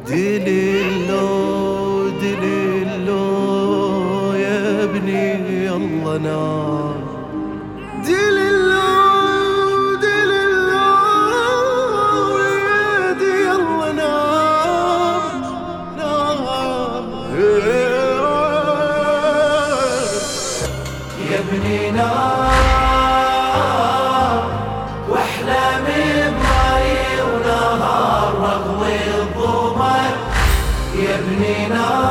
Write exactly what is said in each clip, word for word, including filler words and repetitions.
دليلو دليلو يا ابني يلا نام. دليلو دليلو يا دي يلا نام نام يا ابني نام واحلامي بضايع ونهار رغوي الظلمات. يا ابني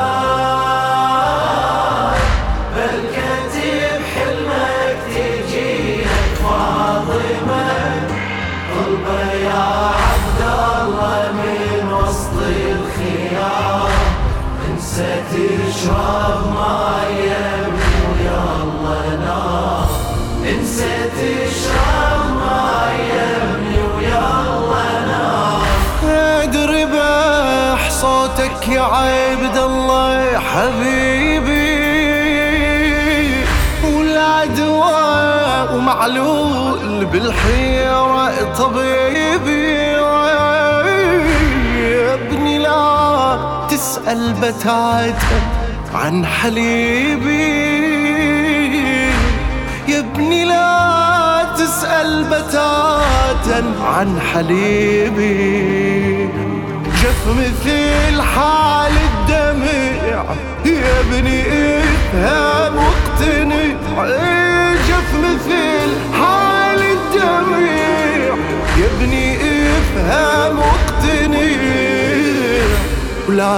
نام بالكتب حلمك تجيك فاطمة. طلبة يا عبد الله من وسط الخيام انسى تشرب ماي يا ابني ويلا نام. انسى تشرب ماي يا ابني ويلا نام. ادري بح صوتك يا عبد الله يا حبيبي والعدوى ومعلول بالحيرة طبيبي. يا ابني لا تسأل بتاتا عن حليبي. يا ابني لا تسأل بتاتا عن حليبي. جف مثل حال الدمع يا ابني افهم واقتنع. جف مثل حال الدمع يا ابني افهم واقتنع. ولا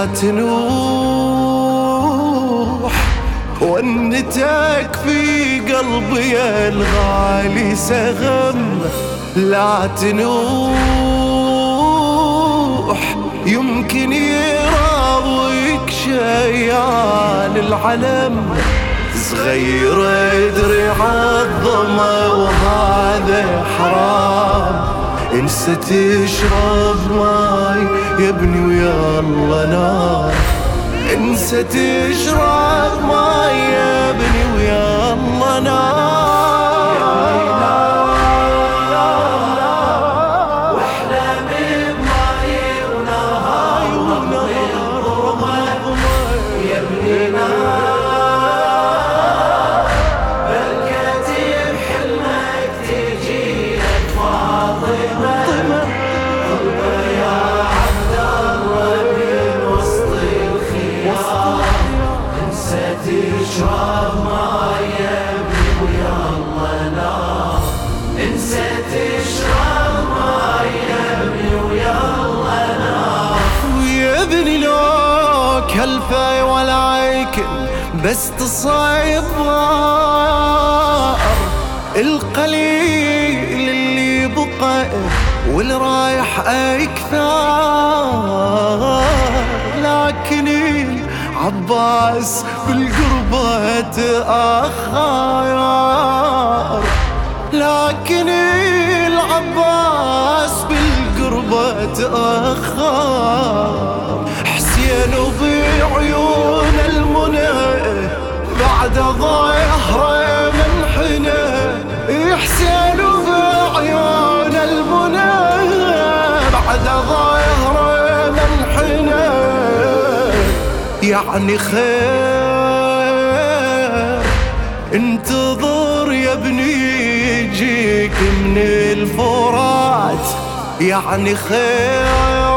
تنوح وانتك في قلبي يا الغالي سغم. لا تنوح يمكن يراويك شيال العلم. صغير ادري عالظما وهذا حرام. انسى تشرب ماي يا ابني ويلا نام. انسى تشرب ماي يا ابني ويلا نام. تشرب ماي يا ابني ويلا نام. انسى تشرب ماي يا ابني ويلا نام. ويا ابني لو كلفة ولا عيكل بس تصيبر القليل اللي بقى والرايح اكثر. لكن عباس بالقربة تأخر. لكن العباس بالقربة تأخر. حسين وبعيون المنى بعد ظهره منحنى. حسين وبعيون المنى بعد ظهره منحنى. يعني خير انتظر يا ابني يجيك من الفرات. يعني خير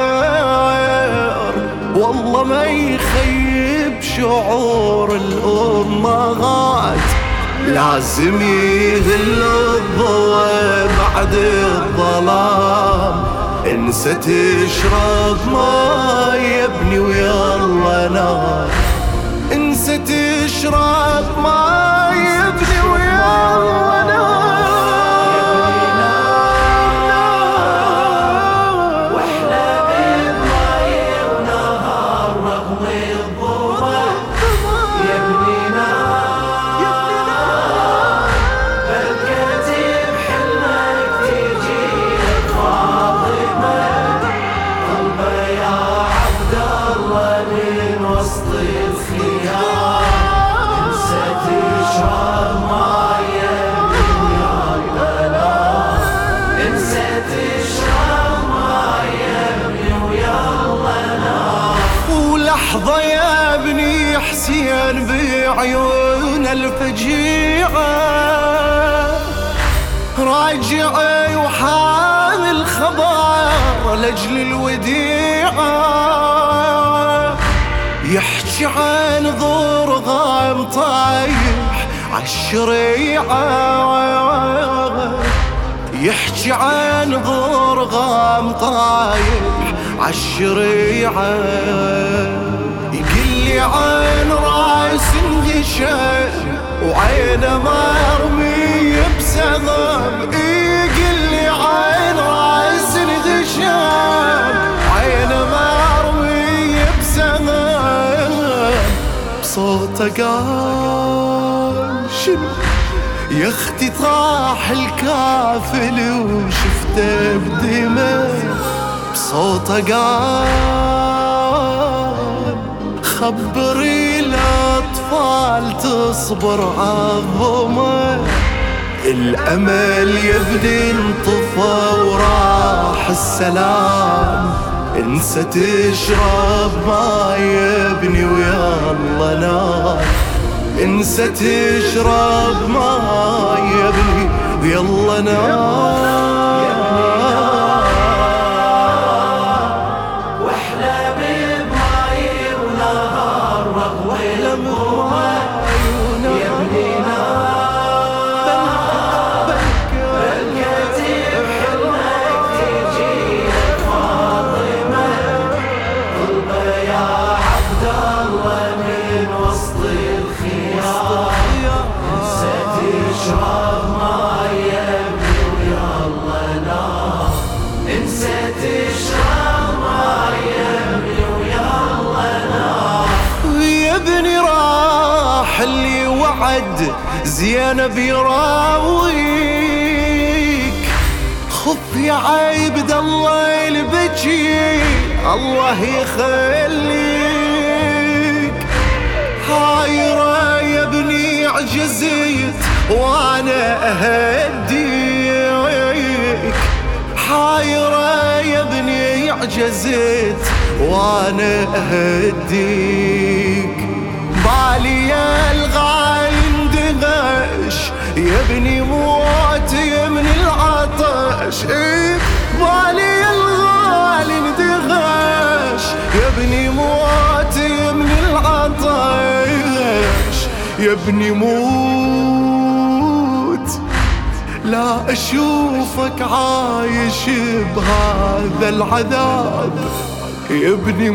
والله ما يخيب شعور الأمهات. لازم يهل الضوء بعد الظلام. انسى تشرب ماي يا ابني ويلا نام. انسى تشرب ماي يا ابني ويلا نام. واحلامي بضايع ونهار رغوي الظلمات. يا ابني نام بالكتب حلمك تجيك فاطمة. طلبة يا عبد الله من وسط الخيام انسى تشرب وجيعة راجع وحامل خبر لأجل الوديعة يحكي عن ضرغام طايح عالشريعة يحكي عن ضرغام طايح عالشريعة يقلي عن راس انهشام وعينه مرمي بسغم يقلي عن راس انهشام وعينه مرمي بسغم بصوته قال شنو يا اختي طاح الكافل وشفته بدمه بصوته قال خبري الأطفال تصبر عظمه الأمل يا ابني انطفى وراح السلام انسى تشرب ماي يا ابني ويلا نام انسى تشرب ماي يا ابني ويلا نام اللي وعد زينب يراويك خف يا عيب الله البكي الله يخليك حايرة يا ابني عجزيت وانا اهديك حايرة يا ابني عجزيت وانا اهديك بالي يا الغالي اندغش يا ابني موتي من العطش إيه بالي يا الغالي اندغش يا ابني موتي من العطش يا ابني موت لا اشوفك عايش بهذا العذاب يا ابني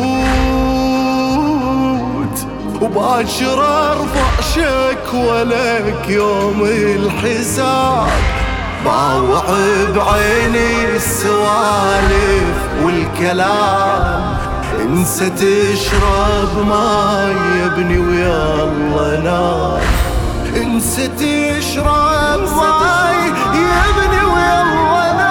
موت وباشر ارفع شكوى لك يوم الحساب باوع بعيني السوالف والكلام انسى تشرب ماي يا ابني ويلا نام انسى تشرب ماي يا ابني ويلا نام